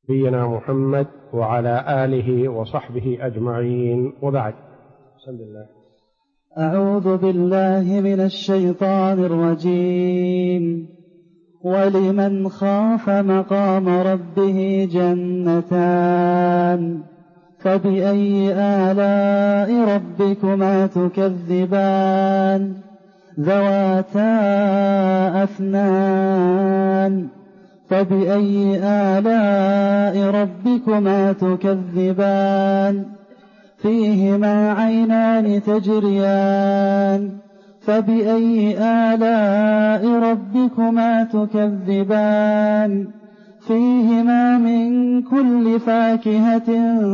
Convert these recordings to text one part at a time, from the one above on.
نبينا محمد وعلى آله وصحبه أجمعين، وبعد. بسم الله. أعوذ بالله من الشيطان الرجيم. ولمن خاف مقام ربه جنتان فبأي آلاء ربكما تكذبان ذواتا أفنان فبأي آلاء ربكما تكذبان فيهما عينان تجريان فبأي آلاء ربكما تكذبان فيهما من كل فاكهة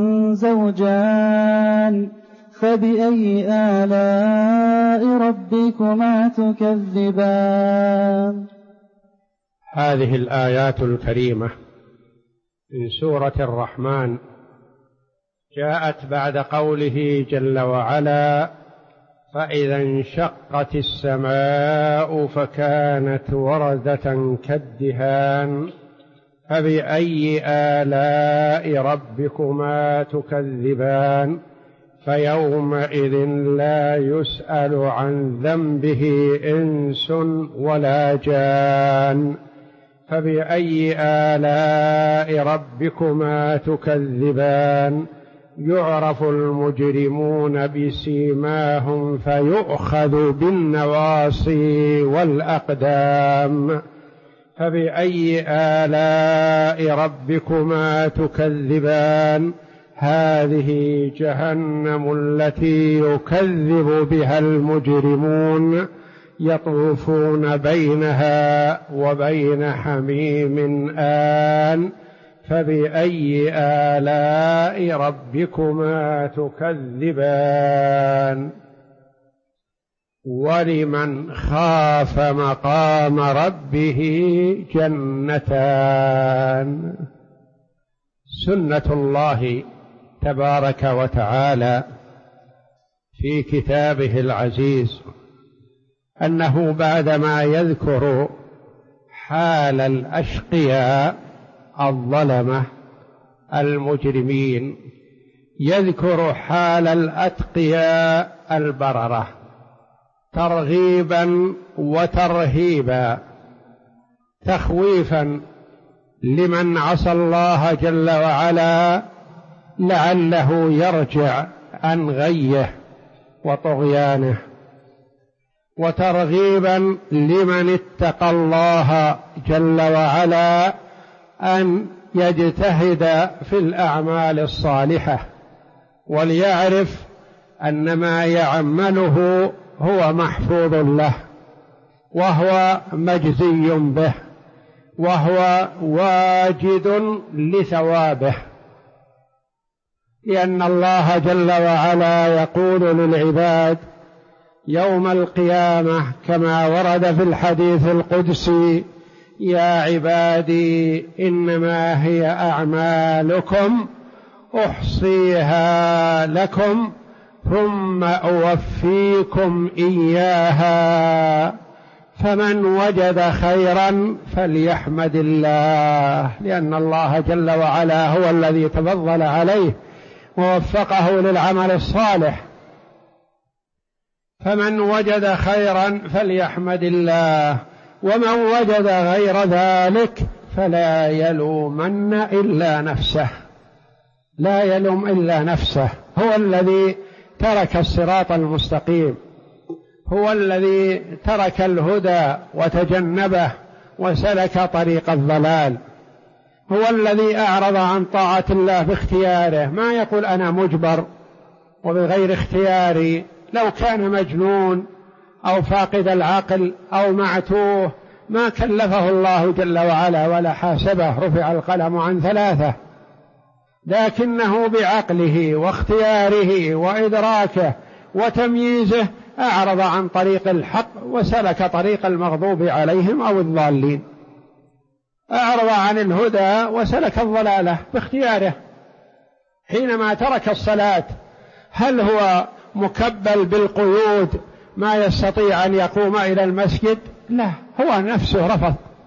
زوجان فبأي آلاء ربكما تكذبان. هذه الآيات الكريمة من سورة الرحمن جاءت بعد قوله جل وعلا: فإذا انشقت السماء فكانت وردة كالدهان فبأي آلاء ربكما تكذبان فيومئذ لا يسأل عن ذنبه إنس ولا جان فبأي آلاء ربكما تكذبان يعرف المجرمون بسيماهم فيؤخذ بالنواصي والأقدام فبأي آلاء ربكما تكذبان هذه جهنم التي يكذب بها المجرمون يطوفون بينها وبين حميم آن فبأي آلاء ربكما تكذبان. ولمن خاف مقام ربه جنتان. سنة الله تبارك وتعالى في كتابه العزيز أنه بعدما يذكر حال الأشقياء الظلمة المجرمين يذكر حال الأتقياء البررة ترغيبا وترهيبا، تخويفا لمن عصى الله جل وعلا لعله يرجع عن غيه وطغيانه، وترغيبا لمن اتقى الله جل وعلا أن يجتهد في الأعمال الصالحة وليعرف أن ما يعمله هو محفوظ له وهو مجزي به وهو واجد لثوابه، لأن الله جل وعلا يقول للعباد يوم القيامة كما ورد في الحديث القدسي: يا عبادي إنما هي أعمالكم أحصيها لكم ثم أوفيكم إياها فمن وجد خيرا فليحمد الله، لأن الله جل وعلا هو الذي تفضل عليه ووفقه للعمل الصالح. فمن وجد خيرا فليحمد الله، ومن وجد غير ذلك فلا يلومن إلا نفسه، لا يلوم إلا نفسه. هو الذي ترك الصراط المستقيم، هو الذي ترك الهدى وتجنبه وسلك طريق الضلال، هو الذي أعرض عن طاعة الله باختياره، ما يقول أنا مجبر وبغير اختياري. لو كان مجنون أو فاقد العقل أو معتوه ما كلفه الله جل وعلا ولا حاسبه، رفع القلم عن 3، لكنه بعقله واختياره وإدراكه وتمييزه أعرض عن طريق الحق وسلك طريق المغضوب عليهم أو الضالين، أعرض عن الهدى وسلك الضلالة باختياره. حينما ترك الصلاة هل هو مكبل بالقيود ما يستطيع أن يقوم إلى المسجد؟ لا، هو نفسه رفض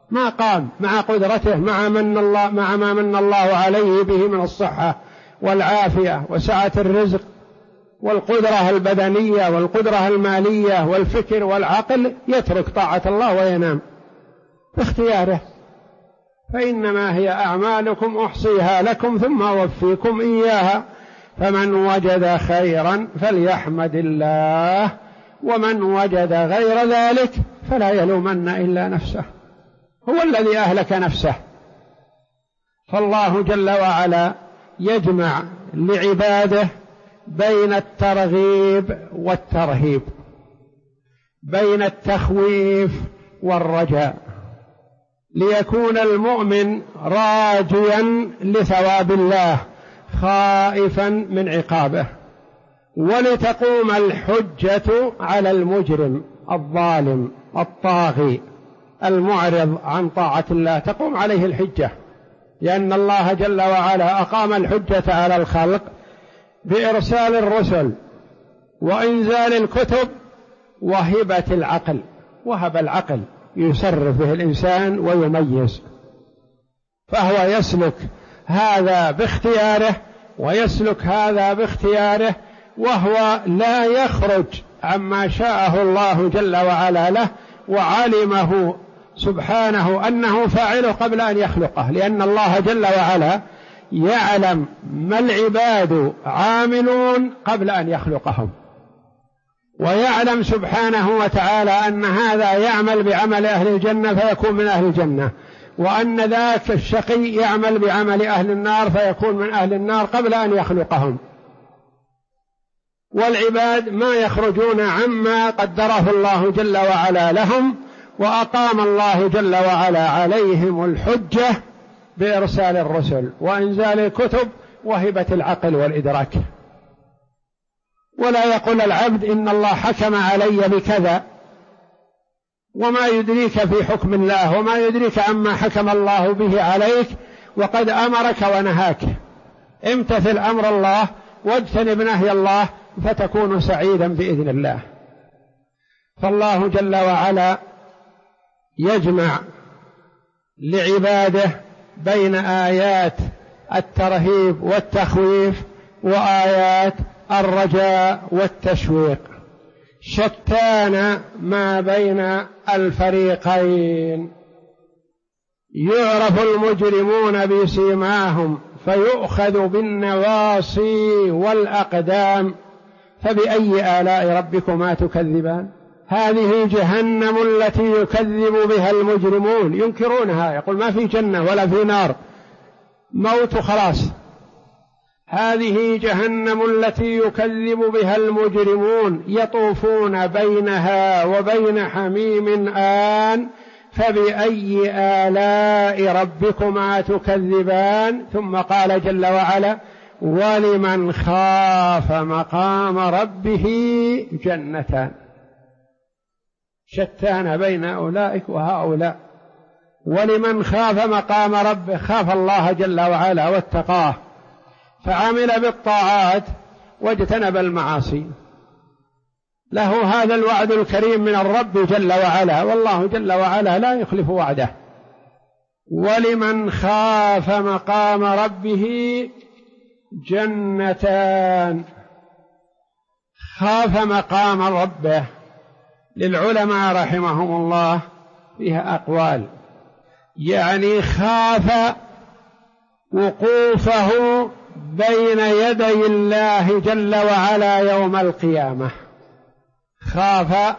ما قام مع قدرته، مع ما من الله عليه به من الصحة والعافية وسعة الرزق والقدرة البدنية والقدرة المالية والفكر والعقل، يترك طاعة الله وينام باختياره. فإنما هي أعمالكم أحصيها لكم ثم أوفيكم إياها، فمن وجد خيرا فليحمد الله، ومن وجد غير ذلك فلا يلومن إلا نفسه، هو الذي أهلك نفسه. فالله جل وعلا يجمع لعباده بين الترغيب والترهيب، بين التخويف والرجاء، ليكون المؤمن راجيا لثواب الله خائفا من عقابه، ولتقوم الحجة على المجرم الظالم الطاغي المعرض عن طاعة الله، تقوم عليه الحجة، لأن الله جل وعلا أقام الحجة على الخلق بإرسال الرسل وإنزال الكتب وهبة العقل، وهب العقل يصرف به الإنسان ويميز، فهو يسلك هذا باختياره ويسلك هذا باختياره، وهو لا يخرج عما شاءه الله جل وعلا له، وعلمه سبحانه أنه فاعله قبل أن يخلقه، لأن الله جل وعلا يعلم ما العباد عاملون قبل أن يخلقهم، ويعلم سبحانه وتعالى أن هذا يعمل بعمل أهل الجنة فيكون من أهل الجنة، وأن ذاك الشقي يعمل بعمل أهل النار فيكون من أهل النار قبل أن يخلقهم. والعباد ما يخرجون عما قدره الله جل وعلا لهم، وأقام الله جل وعلا عليهم الحجة بإرسال الرسل وإنزال الكتب وهبة العقل والإدراك. ولا يقول العبد إن الله حكم علي بكذا، وما يدريك في حكم الله، وما يدريك عما حكم الله به عليك، وقد أمرك ونهاك. امتثل أمر الله واجتنب نهي الله فتكون سعيدا بإذن الله. فالله جل وعلا يجمع لعباده بين آيات الترهيب والتخويف وآيات الرجاء والتشويق، شتان ما بين الفريقين. يعرف المجرمون بسيماهم فيؤخذ بالنواصي والأقدام، فبأي آلاء ربكما تكذبان؟ هذه جهنم التي يكذب بها المجرمون، ينكرونها، يقول ما في جنة ولا في نار، موت خلاص. هذه جهنم التي يكذب بها المجرمون، يطوفون بينها وبين حميم آن، فبأي آلاء ربكما تكذبان؟ ثم قال جل وعلا ولمن خاف مقام ربه جنتان، شتان بين أولئك وهؤلاء. ولمن خاف مقام ربه، خاف الله جل وعلا واتقاه فعمل بالطاعات واجتنب المعاصي، له هذا الوعد الكريم من الرب جل وعلا، والله جل وعلا لا يخلف وعده. ولمن خاف مقام ربه جنتان. خاف مقام ربه للعلماء رحمهم الله فيها أقوال، يعني خاف وقوفه بين يدي الله جل وعلا يوم القيامة، خاف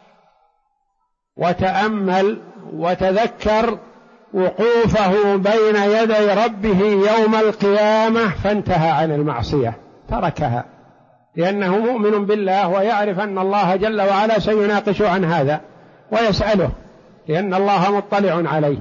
وتأمل وتذكر وقوفه بين يدي ربه يوم القيامة، فانتهى عن المعصية تركها، لأنه مؤمن بالله ويعرف أن الله جل وعلا سيناقش عن هذا ويسأله، لأن الله مطلع عليه.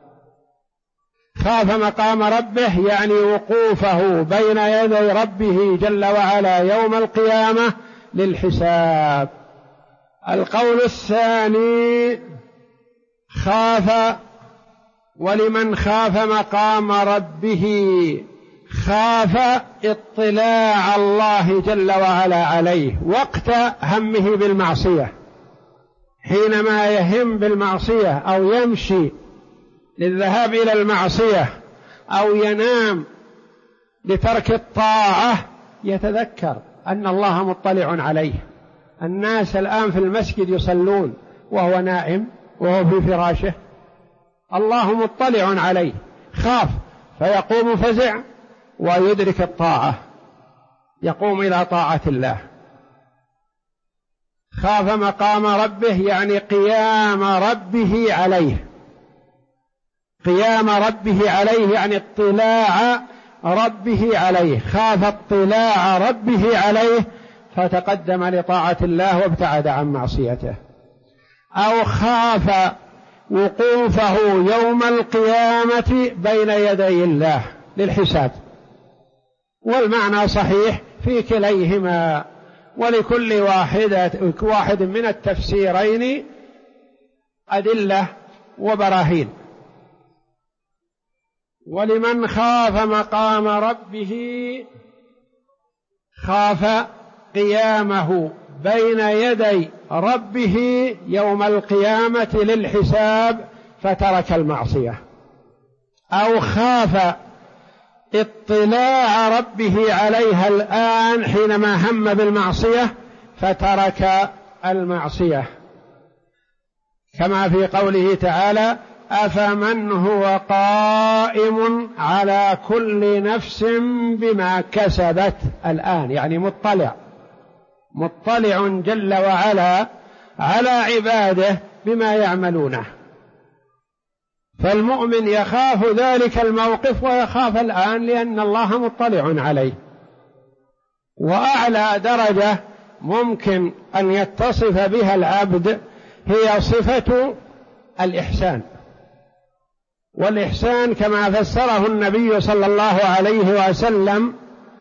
خاف مقام ربه يعني وقوفه بين يدي ربه جل وعلا يوم القيامة للحساب. القول الثاني خاف ولمن خاف مقام ربه، خاف اطلاع الله جل وعلا عليه وقت همه بالمعصية، حينما يهم بالمعصية أو يمشي للذهاب إلى المعصية أو ينام لترك الطاعة يتذكر أن الله مطلع عليه. الناس الآن في المسجد يصلون وهو نائم وهو في فراشه، الله مطلع عليه، خاف فيقوم فزع ويدرك الطاعة، يقوم إلى طاعة الله. خاف مقام ربه يعني قيام ربه عليه، قيام ربه عليه يعني اطلاع ربه عليه، خاف اطلاع ربه عليه فتقدم لطاعة الله وابتعد عن معصيته. أو خاف وقوفه يوم القيامة بين يدي الله للحساب، والمعنى صحيح في كليهما، ولكل واحد من التفسيرين أدلة وبراهين. ولمن خاف مقام ربه خاف قيامه بين يدي ربه يوم القيامة للحساب فترك المعصية، أو خاف اطلاع ربه عليها الآن حينما هم بالمعصية فترك المعصية، كما في قوله تعالى: أفمن هو قائم على كل نفس بما كسبت الآن، يعني مطلع جل وعلا على عباده بما يعملونه. فالمؤمن يخاف ذلك الموقف ويخاف الآن لأن الله مطلع عليه. وأعلى درجة ممكن أن يتصف بها العبد هي صفة الإحسان، والإحسان كما فسره النبي صلى الله عليه وسلم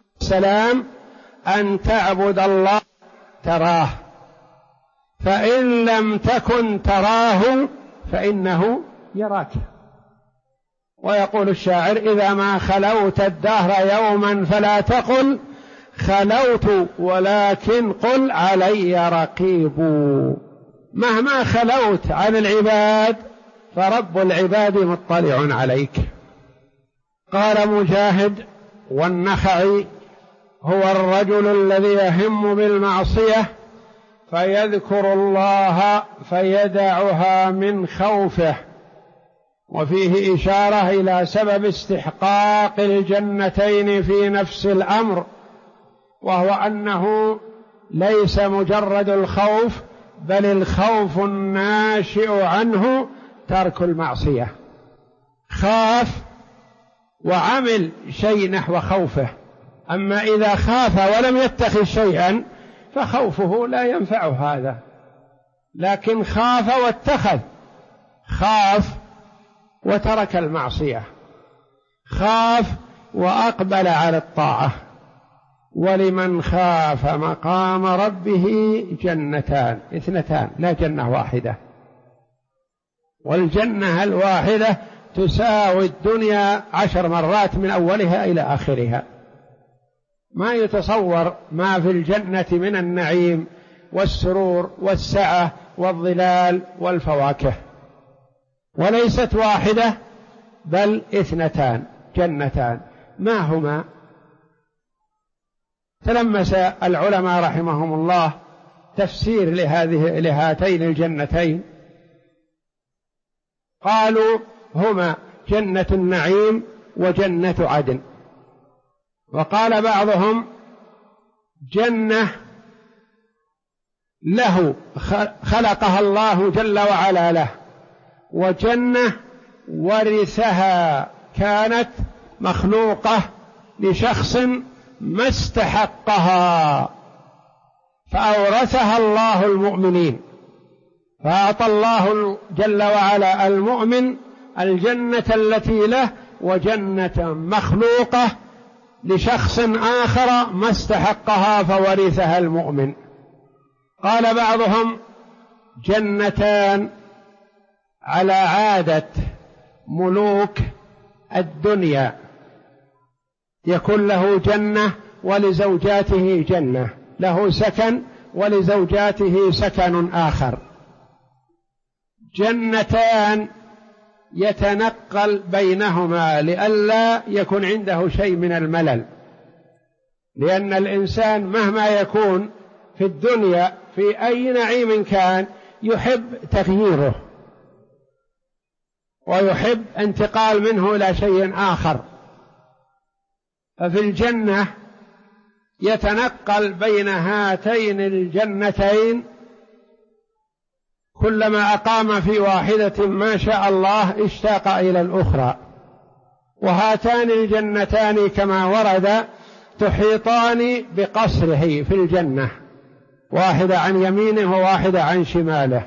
أن تعبد الله تراه، فإن لم تكن تراه فإنه يراك. ويقول الشاعر: إذا ما خلوت الدهر يوما فلا تقل خلوت ولكن قل علي رقيب. مهما خلوت عن العباد فرب العباد مطلع عليك. قال مجاهد والنخعي: هو الرجل الذي يهم بالمعصية فيذكر الله فيدعها من خوفه. وفيه إشارة إلى سبب استحقاق الجنتين في نفس الأمر، وهو أنه ليس مجرد الخوف بل الخوف الناشئ عنه ترك المعصية. خاف وعمل شيء نحو خوفه، أما إذا خاف ولم يتخذ شيئا فخوفه لا ينفع هذا، لكن خاف واتخذ، خاف وترك المعصية، خاف وأقبل على الطاعة. ولمن خاف مقام ربه جنتان، اثنتان لا جنة واحدة، والجنة الواحدة تساوي الدنيا 10 مرات من أولها إلى آخرها. ما يتصور ما في الجنة من النعيم والسرور والسعة والظلال والفواكه. وليست واحدة بل اثنتان جنتان. ما هما؟ تلمس العلماء رحمهم الله تفسير لهاتين الجنتين، قالوا هما جنة النعيم وجنة عدن. وقال بعضهم جنة له خلقها الله جل وعلا له، وجنة ورثها كانت مخلوقة لشخص ما استحقها فأورثها الله المؤمنين، فأعطى الله جل وعلا المؤمن الجنة التي له، وجنة مخلوقة لشخص آخر ما استحقها فورثها المؤمن. قال بعضهم جنتان على عادة ملوك الدنيا، يكون له جنة ولزوجاته جنة، له سكن ولزوجاته سكن آخر. جنتان يتنقل بينهما لئلا يكون عنده شيء من الملل، لأن الإنسان مهما يكون في الدنيا في أي نعيم كان يحب تغييره ويحب انتقال منه إلى شيء آخر. ففي الجنة يتنقل بين هاتين الجنتين، كلما أقام في واحدة ما شاء الله اشتاق إلى الأخرى. وهاتان الجنتان كما ورد تحيطان بقصره في الجنة، واحدة عن يمينه وواحدة عن شماله.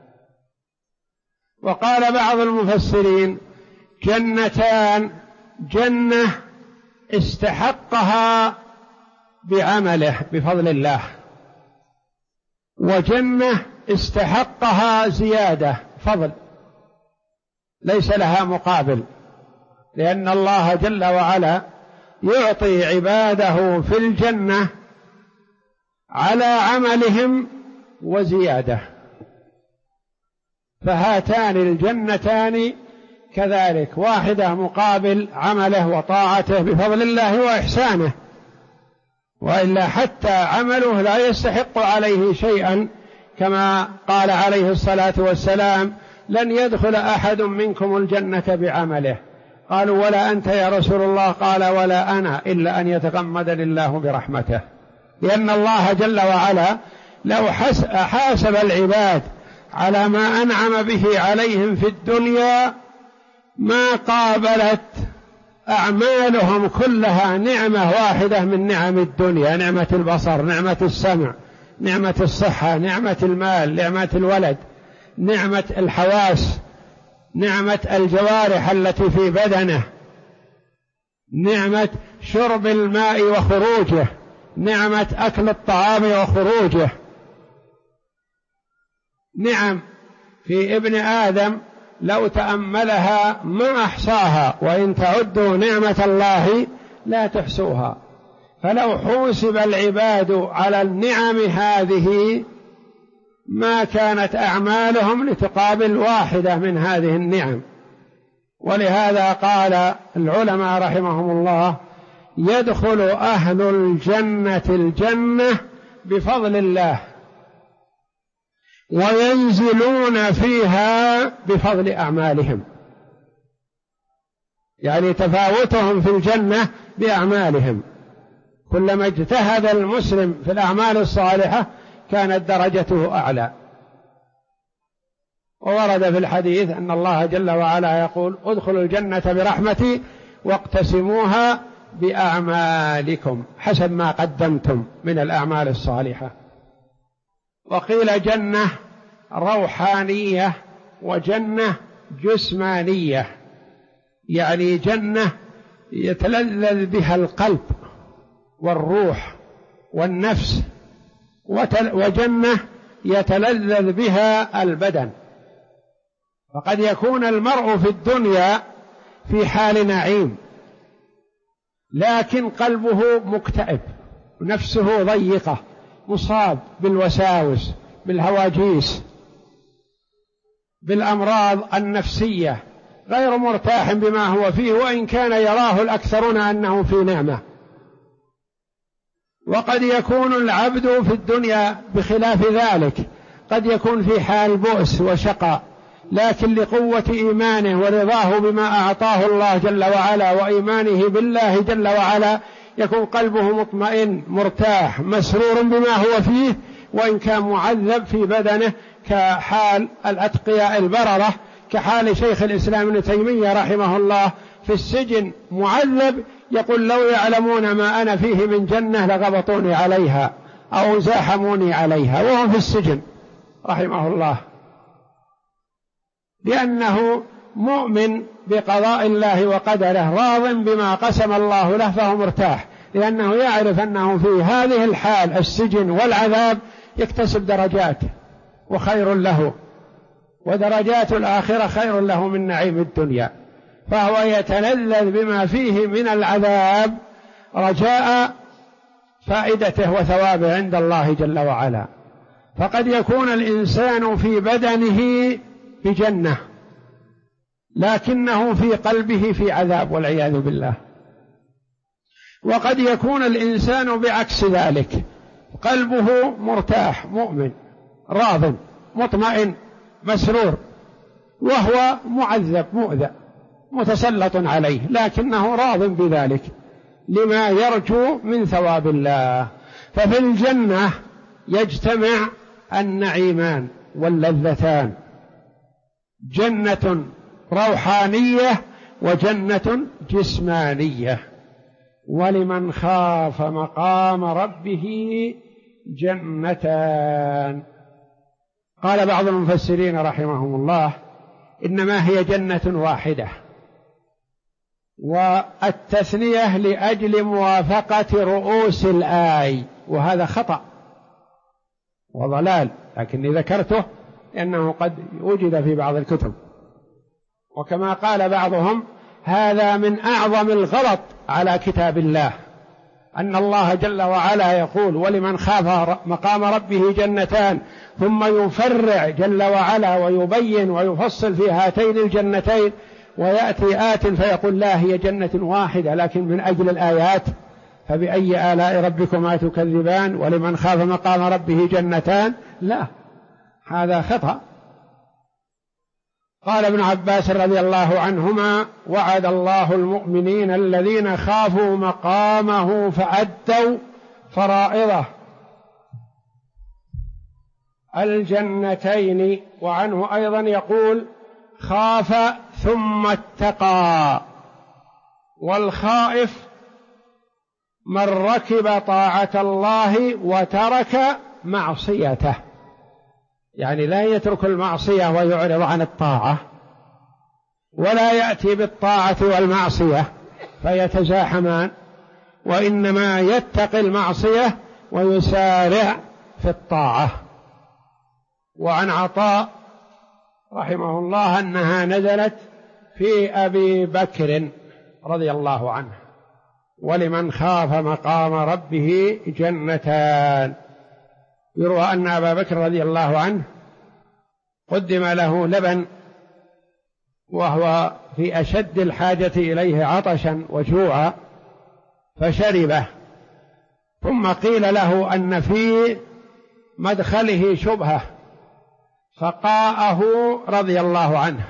وقال بعض المفسرين جنتان، جنة استحقها بعمله بفضل الله، وجنة استحقها زيادة فضل ليس لها مقابل، لأن الله جل وعلا يعطي عباده في الجنة على عملهم وزيادة. فهاتان الجنتان كذلك، واحدة مقابل عمله وطاعته بفضل الله وإحسانه، وإلا حتى عمله لا يستحق عليه شيئا، كما قال عليه الصلاة والسلام لن يدخل أحد منكم الجنة بعمله. قالوا ولا أنت يا رسول الله؟ قال ولا أنا، إلا أن يتغمدني الله برحمته. لأن الله جل وعلا لو حاسب العباد على ما أنعم به عليهم في الدنيا ما قابلت أعمالهم كلها نعمة واحدة من نعم الدنيا، نعمة البصر، نعمة السمع، نعمة الصحة، نعمة المال، نعمة الولد، نعمة الحواس، نعمة الجوارح التي في بدنه، نعمة شرب الماء وخروجه، نعمة أكل الطعام وخروجه، نعم في ابن آدم لو تأملها ما أحصاها، وإن تعدوا نعمة الله لا تحصوها. فلو حوسب العباد على النعم هذه ما كانت أعمالهم لتقابل واحدة من هذه النعم. ولهذا قال العلماء رحمهم الله يدخل أهل الجنة الجنة بفضل الله، وينزلون فيها بفضل أعمالهم، يعني تفاوتهم في الجنة بأعمالهم. كلما اجتهد المسلم في الأعمال الصالحة كانت درجته أعلى. وورد في الحديث أن الله جل وعلا يقول ادخلوا الجنة برحمتي واقتسموها بأعمالكم حسب ما قدمتم من الأعمال الصالحة. وقيل جنة روحانية وجنة جسمانية، يعني جنة يتلذذ بها القلب والروح والنفس، وجنة يتلذذ بها البدن. فقد يكون المرء في الدنيا في حال نعيم لكن قلبه مكتئب، نفسه ضيقة، مصاب بالوساوس، بالهواجيس، بالأمراض النفسية، غير مرتاح بما هو فيه، وإن كان يراه الأكثرون أنه في نعمة. وقد يكون العبد في الدنيا بخلاف ذلك، قد يكون في حال بؤس وشقاء، لكن لقوة إيمانه ورضاه بما أعطاه الله جل وعلا وإيمانه بالله جل وعلا يكون قلبه مطمئن مرتاح مسرور بما هو فيه، وإن كان معذب في بدنه كحال الأتقياء البررة، كحال شيخ الإسلام ابن تيمية رحمه الله في السجن معذب، يقول لو يعلمون ما أنا فيه من جنة لغبطوني عليها أو زاحموني عليها، وهو في السجن رحمه الله، لأنه مؤمن بقضاء الله وقدره، راض بما قسم الله له، فهو مرتاح، لأنه يعرف أنه في هذه الحال السجن والعذاب يكتسب درجات وخير له، ودرجات الآخرة خير له من نعيم الدنيا، فهو يتلذذ بما فيه من العذاب رجاء فائدته وثوابه عند الله جل وعلا. فقد يكون الإنسان في بدنه بجنة لكنه في قلبه في عذاب والعياذ بالله. وقد يكون الإنسان بعكس ذلك، قلبه مرتاح مؤمن راض مطمئن مسرور، وهو معذب مؤذى متسلط عليه، لكنه راض بذلك لما يرجو من ثواب الله. ففي الجنة يجتمع النعيمان واللذتان، جنة روحانية وجنة جسمانية. ولمن خاف مقام ربه جنتان. قال بعض المفسرين رحمهم الله إنما هي جنة واحدة، والتثنية لأجل موافقة رؤوس الآي، وهذا خطأ وضلال، لكني ذكرته لأنه قد وجد في بعض الكتب. وكما قال بعضهم هذا من أعظم الغلط على كتاب الله، أن الله جل وعلا يقول ولمن خاف مقام ربه جنتان، ثم يفرع جل وعلا ويبين ويفصل في هاتين الجنتين، ويأتي آت فيقول لا هي جنة واحدة لكن من أجل الآيات. فبأي آلاء ربكما تكذبان ولمن خاف مقام ربه جنتان، لا، هذا خطأ. قال ابن عباس رضي الله عنهما وعد الله المؤمنين الذين خافوا مقامه فأدوا فرائضه الجنتين. وعنه أيضا يقول خاف ثم اتقى، والخائف من ركب طاعة الله وترك معصيته، يعني لا يترك المعصية ويعرض عن الطاعة، ولا يأتي بالطاعة والمعصية فيتزاحمان، وإنما يتقي المعصية ويسارع في الطاعة. وعن عطاء رحمه الله أنها نزلت في أبي بكر رضي الله عنه ولمن خاف مقام ربه جنتان. يروى أن أبا بكر رضي الله عنه قدم له لبن وهو في أشد الحاجة إليه عطشا وجوعا فشربه، ثم قيل له أن في مدخله شبهة فقاءه رضي الله عنه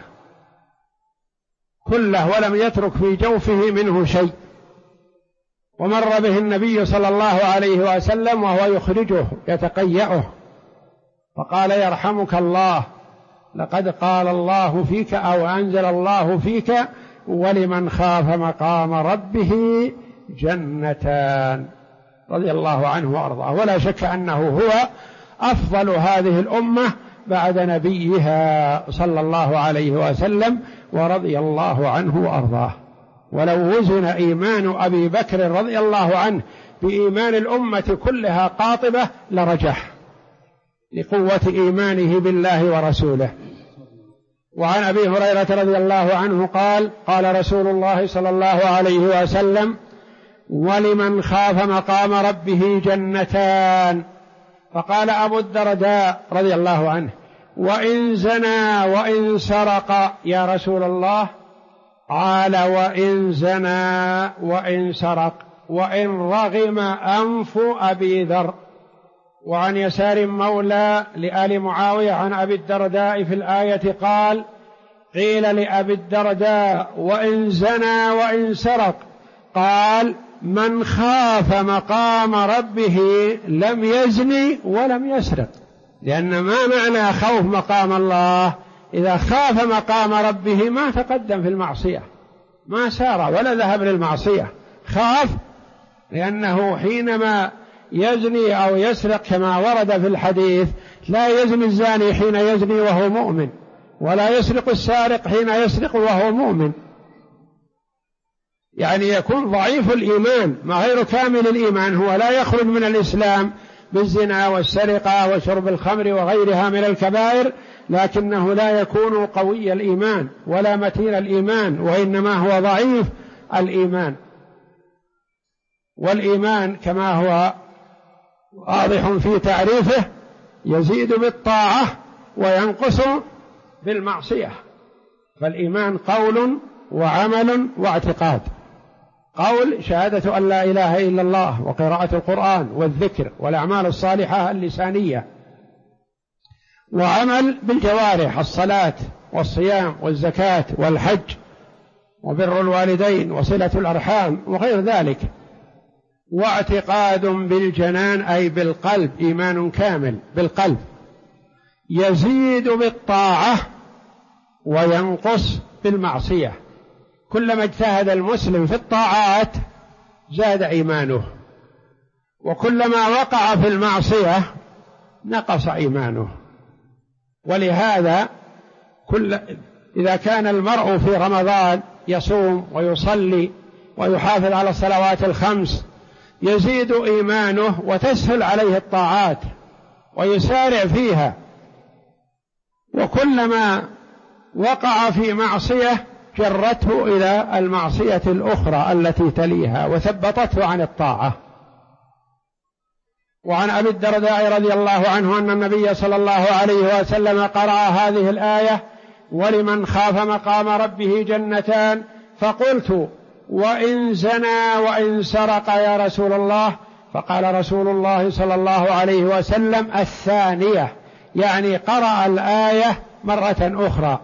كله ولم يترك في جوفه منه شيء. ومر به النبي صلى الله عليه وسلم وهو يخرجه يتقيأه فقال يرحمك الله، لقد قال الله فيك أو أنزل الله فيك ولمن خاف مقام ربه جنتان، رضي الله عنه وأرضاه. ولا شك أنه هو أفضل هذه الأمة بعد نبيها صلى الله عليه وسلم، ورضي الله عنه وأرضاه. ولو وزن إيمان أبي بكر رضي الله عنه بإيمان الأمة كلها قاطبة لرجح لقوة إيمانه بالله ورسوله. وعن أبي هريرة رضي الله عنه قال قال رسول الله صلى الله عليه وسلم ولمن خاف مقام ربه جنتان. فقال أبو الدرداء رضي الله عنه وإن زنى وإن سرق يا رسول الله؟ قال وإن زنى وإن سرق وإن رغم أنف أبي ذر. وعن يسار مولى لآل معاوية عن أبي الدرداء في الآية قال قيل لأبي الدرداء وإن زنى وإن سرق؟ قال من خاف مقام ربه لم يزني ولم يسرق. لأن ما معنى خوف مقام الله؟ إذا خاف مقام ربه ما تقدم في المعصية، ما سار ولا ذهب للمعصية، خاف، لأنه حينما يزني أو يسرق كما ورد في الحديث لا يزني الزاني حين يزني وهو مؤمن، ولا يسرق السارق حين يسرق وهو مؤمن، يعني يكون ضعيف الإيمان ما غير كامل الإيمان، هو لا يخرج من الإسلام بالزنا والسرقة وشرب الخمر وغيرها من الكبائر، لكنه لا يكون قوي الإيمان ولا متين الإيمان، وإنما هو ضعيف الإيمان. والإيمان كما هو واضح في تعريفه يزيد بالطاعة وينقص بالمعصية. فالإيمان قول وعمل واعتقاد. قول شهادة أن لا إله إلا الله وقراءة القرآن والذكر والأعمال الصالحة اللسانية، وعمل بالجوارح الصلاة والصيام والزكاة والحج وبر الوالدين وصلة الأرحام وغير ذلك، واعتقاد بالجنان أي بالقلب، إيمان كامل بالقلب يزيد بالطاعة وينقص بالمعصية. كلما اجتهد المسلم في الطاعات زاد إيمانه، وكلما وقع في المعصية نقص إيمانه. ولهذا إذا كان المرء في رمضان يصوم ويصلي ويحافظ على الصلوات الخمس يزيد إيمانه وتسهل عليه الطاعات ويسارع فيها، وكلما وقع في معصية جرته إلى المعصية الأخرى التي تليها وثبطته عن الطاعة. وعن أبي الدرداء رضي الله عنه أن النبي صلى الله عليه وسلم قرأ هذه الآية: ولمن خاف مقام ربه جنتان، فقلت: وإن زنى وإن سرق يا رسول الله؟ فقال رسول الله صلى الله عليه وسلم: الثانية، يعني قرأ الآية مرة أخرى: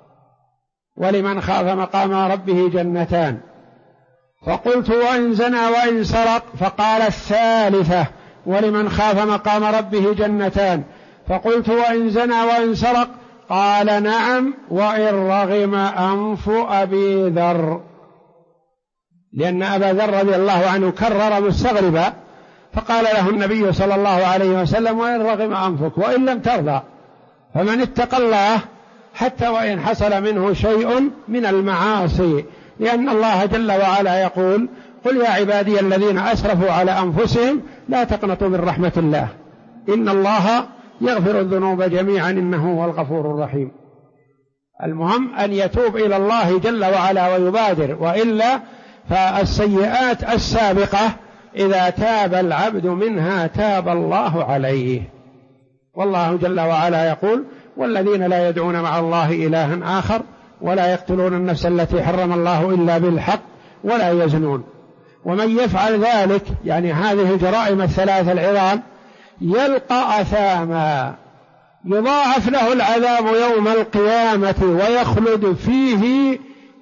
ولمن خاف مقام ربه جنتان. فقلت: وإن زنى وإن سرق؟ فقال: الثالثة، ولمن خاف مقام ربه جنتان. فقلت: وإن زنى وإن سرق؟ قال: نعم، وإن رغم أنف أبي ذر، لأن أبا ذر رضي الله عنه كرر مستغربا، فقال له النبي صلى الله عليه وسلم: وإن رغم أنفك وإن لم ترضى. فمن اتقى الله حتى وإن حصل منه شيء من المعاصي، لأن الله جل وعلا يقول: قل يا عبادي الذين أسرفوا على أنفسهم لا تقنطوا من رحمة الله إن الله يغفر الذنوب جميعا إنه هو الغفور الرحيم. المهم أن يتوب إلى الله جل وعلا ويبادر، وإلا فالسيئات السابقة إذا تاب العبد منها تاب الله عليه. والله جل وعلا يقول: والذين لا يدعون مع الله إلها آخر ولا يقتلون النفس التي حرم الله إلا بالحق ولا يزنون. ومن يفعل ذلك، يعني هذه الجرائم الثلاث العظام، يلقى أثاما يضاعف له العذاب يوم القيامة ويخلد فيه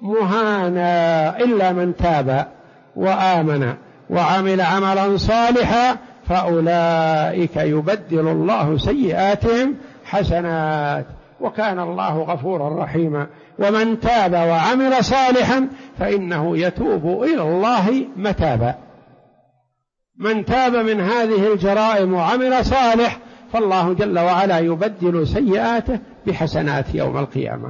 مهانا إلا من تاب وآمن وعمل عملا صالحا فأولئك يبدل الله سيئاتهم حسنات وكان الله غفورا رحيما. ومن تاب وعمل صالحا فإنه يتوب إلى الله متابا. من تاب من هذه الجرائم وعمل صالح فالله جل وعلا يبدل سيئاته بحسنات يوم القيامة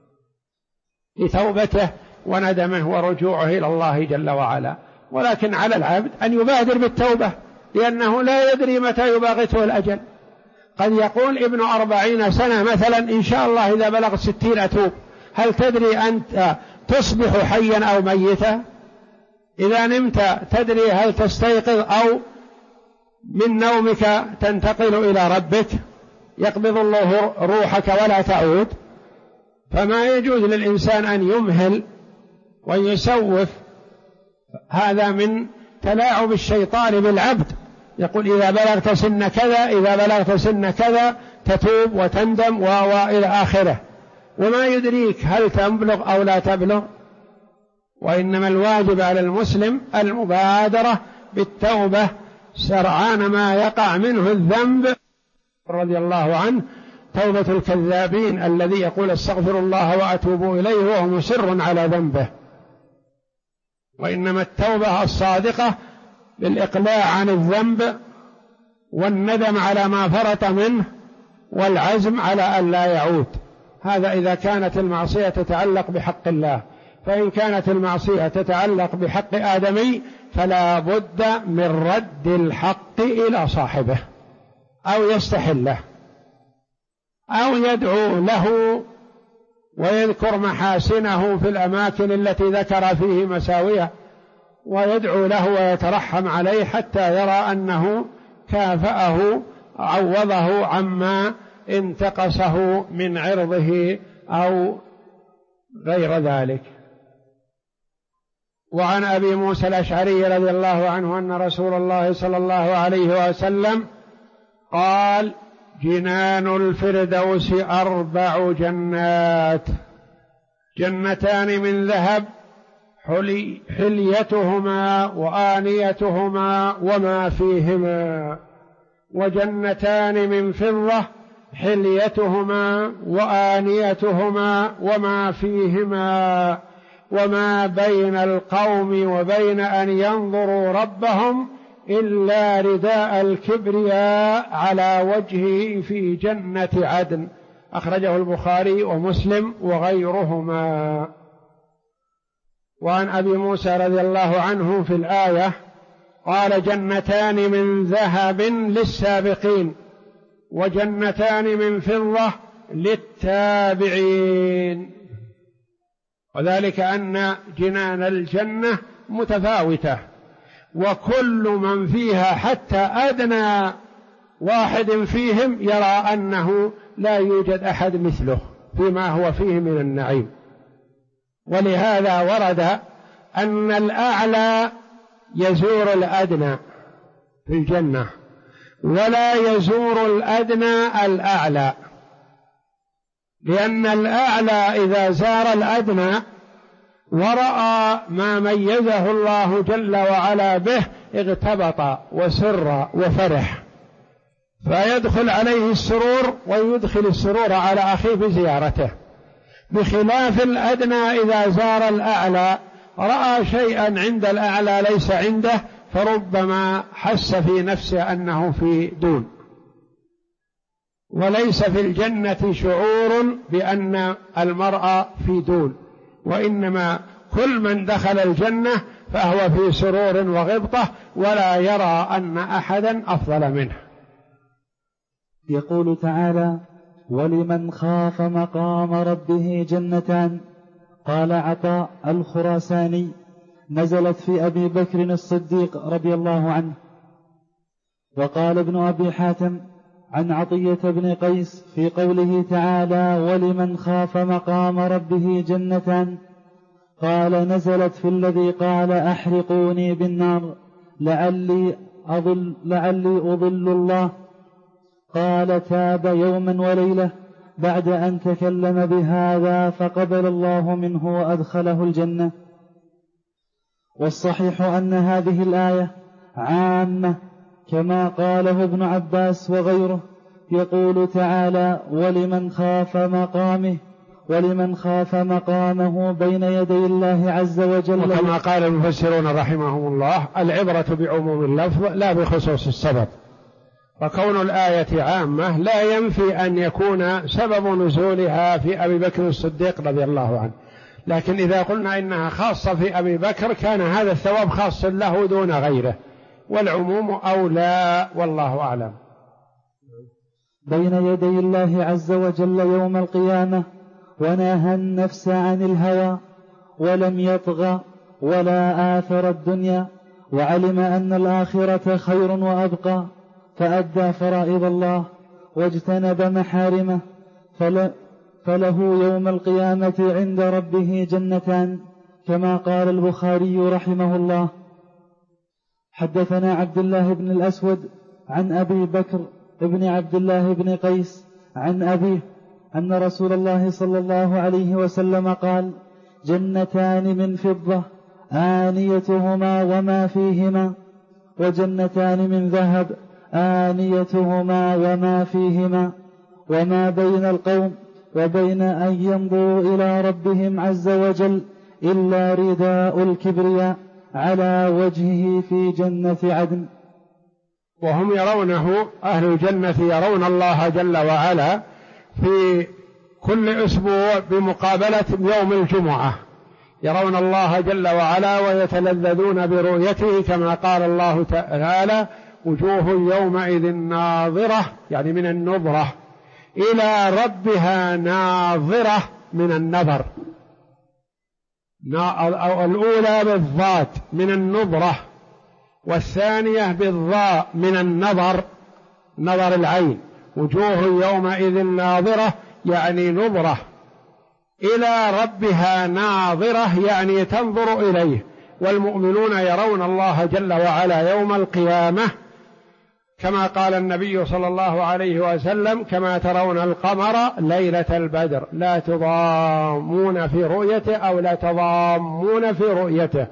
لتوبته وندمه ورجوعه إلى الله جل وعلا. ولكن على العبد أن يبادر بالتوبة، لأنه لا يدري متى يباغته الأجل. قد يقول ابن 40 سنة مثلا إن شاء الله إذا بلغ 60 أتوب. هل تدري أنت تصبح حيا أو ميتا؟ إذا نمت تدري هل تستيقظ أو من نومك تنتقل إلى ربك؟ يقبض الله روحك ولا تعود. فما يجوز للإنسان أن يمهل ويسوف، هذا من تلاعب الشيطان بالعبد. يقول إذا بلغت سن كذا، إذا بلغت سن كذا تتوب وتندم وإلى آخره، وما يدريك هل تبلغ أو لا تبلغ. وإنما الواجب على المسلم المبادرة بالتوبة سرعان ما يقع منه الذنب. رضي الله عنه: توبة الكذابين الذي يقول استغفر الله وأتوب إليه وهو مصر على ذنبه. وإنما التوبة الصادقة بالإقلاع عن الذنب والندم على ما فرط منه والعزم على أن لا يعود. هذا إذا كانت المعصية تتعلق بحق الله. فإن كانت المعصية تتعلق بحق آدمي فلا بد من رد الحق إلى صاحبه أو يستحله أو يدعو له ويذكر محاسنه في الأماكن التي ذكر فيه مساويه، ويدعو له ويترحم عليه حتى يرى أنه كافأه عوضه عما انتقصه من عرضه أو غير ذلك. وعن أبي موسى الأشعري رضي الله عنه أن رسول الله صلى الله عليه وسلم قال: جنان الفردوس 4 جنات، جنتان من ذهب حليتهما وآنيتهما وما فيهما، وجنتان من فضة حليتهما وآنيتهما وما فيهما، وما بين القوم وبين أن ينظروا ربهم إلا رداء الكبرياء على وجهه في جنة عدن. أخرجه البخاري ومسلم وغيرهما. وعن أبي موسى رضي الله عنه في الآية قال: جنتان من ذهب للسابقين وجنتان من فضة للتابعين، وذلك أن جنان الجنة متفاوتة، وكل من فيها حتى أدنى واحد فيهم يرى أنه لا يوجد أحد مثله فيما هو فيه من النعيم. ولهذا ورد أن الأعلى يزور الأدنى في الجنة، ولا يزور الأدنى الأعلى، لأن الأعلى إذا زار الأدنى ورأى ما ميزه الله جل وعلا به اغتبط وسر وفرح، فيدخل عليه السرور ويدخل السرور على أخيه بزيارته، بخلاف الأدنى إذا زار الأعلى رأى شيئا عند الأعلى ليس عنده، فربما حس في نفسه أنه في دون. وليس في الجنة شعور بأن المرء في دون، وإنما كل من دخل الجنة فهو في سرور وغبطة، ولا يرى أن أحدا أفضل منه. يقول تعالى: ولمن خاف مقام ربه جنتان. قال عطاء الخراساني: نزلت في أبي بكر الصديق رضي الله عنه. وقال ابن أبي حاتم عن عطية بن قيس في قوله تعالى: ولمن خاف مقام ربه جنتان، قال: نزلت في الذي قال: أحرقوني بالنار لعلي أضل الله. قال: تاب يوما وليلة بعد أن تكلم بهذا فقبل الله منه وأدخله الجنة. والصحيح أن هذه الآية عامة كما قاله ابن عباس وغيره. يقول تعالى: ولمن خاف مقامه بين يدي الله عز وجل. وكما قال المفسرون رحمهم الله: العبرة بعموم اللفظ لا بخصوص السبب، فكون الآية عامة لا ينفي أن يكون سبب نزولها في أبي بكر الصديق رضي الله عنه، لكن إذا قلنا إنها خاصة في أبي بكر كان هذا الثواب خاص له دون غيره، والعموم أولى، والله أعلم. بين يدي الله عز وجل يوم القيامة، ونهى النفس عن الهوى ولم يطغى ولا آثر الدنيا، وعلم أن الآخرة خير وأبقى، فأدى فرائض الله واجتنب محارمه، فله يوم القيامة عند ربه جنتان، كما قال البخاري رحمه الله: حدثنا عبد الله بن الأسود عن أبي بكر ابن عبد الله بن قيس عن أبيه أن رسول الله صلى الله عليه وسلم قال: جنتان من فضة آنيتهما وما فيهما، وجنتان من ذهب آنيتهما وما فيهما، وما بين القوم وبين أن ينظروا إلى ربهم عز وجل إلا رداء الكبرياء على وجهه في جنة عدن. وهم يرونه، أهل الجنة يرون الله جل وعلا في كل أسبوع بمقابلة يوم الجمعة، يرون الله جل وعلا ويتلذذون برؤيته، كما قال الله تعالى: وجوه يومئذ ناظرة، يعني من النظرة، إلى ربها ناظرة من النظر، الأولى بالضاد من النظرة، والثانية بالضاء من النظر، نظر العين. وجوه يومئذ ناظرة يعني نظرة إلى ربها ناظرة، يعني تنظر إليه. والمؤمنون يرون الله جل وعلا يوم القيامة كما قال النبي صلى الله عليه وسلم: كما ترون القمر ليلة البدر لا تضامون في رؤيته أو لا تضامون في رؤيته.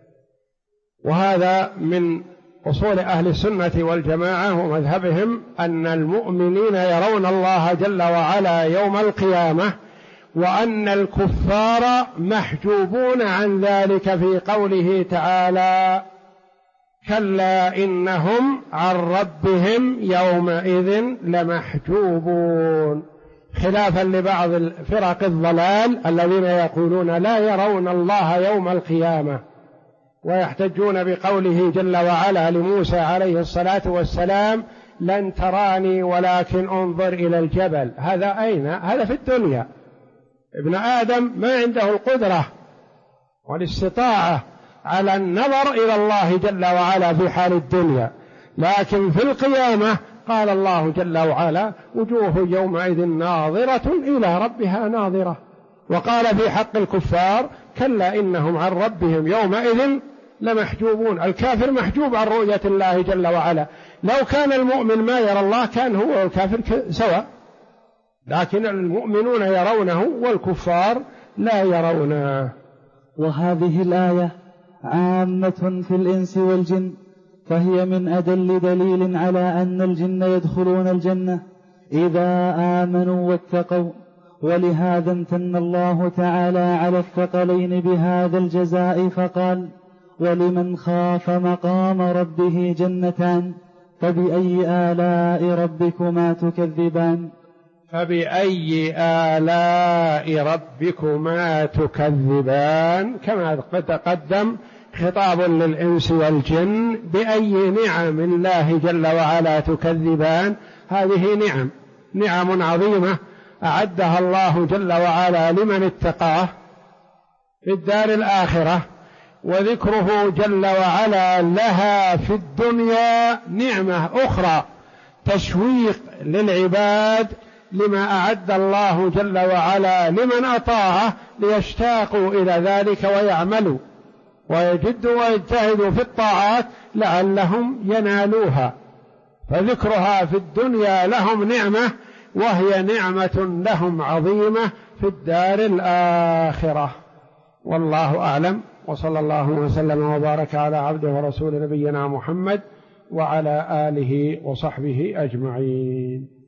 وهذا من أصول أهل السنة والجماعة ومذهبهم أن المؤمنين يرون الله جل وعلا يوم القيامة، وأن الكفار محجوبون عن ذلك في قوله تعالى: كلا إنهم عن ربهم يومئذ لمحجوبون، خلافا لبعض فرق الضلال الذين يقولون لا يرون الله يوم القيامة، ويحتجون بقوله جل وعلا لموسى عليه الصلاة والسلام: لن تراني ولكن انظر إلى الجبل. هذا أين؟ هذا في الدنيا. ابن آدم ما عنده القدرة والاستطاعة على النظر إلى الله جل وعلا في حال الدنيا، لكن في القيامة قال الله جل وعلا: وجوه يومئذ ناظرة إلى ربها ناظرة. وقال في حق الكفار: كلا إنهم عن ربهم يومئذ لمحجوبون. الكافر محجوب عن رؤية الله جل وعلا. لو كان المؤمن ما يرى الله كان هو والكافر سواء، لكن المؤمنون يرونه والكفار لا يرونه. وهذه الآية عامة في الإنس والجن، فهي من أدل دليل على أن الجن يدخلون الجنة إذا آمنوا واتقوا. ولهذا امتن الله تعالى على الثقلين بهذا الجزاء فقال: ولمن خاف مقام ربه جنتان فبأي آلاء ربكما تكذبان. فبأي آلاء ربكما تكذبان، كما تقدم خطاب للإنس والجن: بأي نعم الله جل وعلا تكذبان. هذه نعم عظيمة أعدها الله جل وعلا لمن اتقاه في الدار الآخرة، وذكره جل وعلا لها في الدنيا نعمة أخرى تشويق للعباد لما أعد الله جل وعلا لمن أطاعه، ليشتاقوا إلى ذلك ويعملوا ويجدوا ويجتهدوا في الطاعات لعلهم ينالوها. فذكرها في الدنيا لهم نعمة، وهي نعمة لهم عظيمة في الدار الآخرة. والله أعلم، وصلى الله وسلم وبارك على عبده ورسول نبينا محمد وعلى آله وصحبه أجمعين.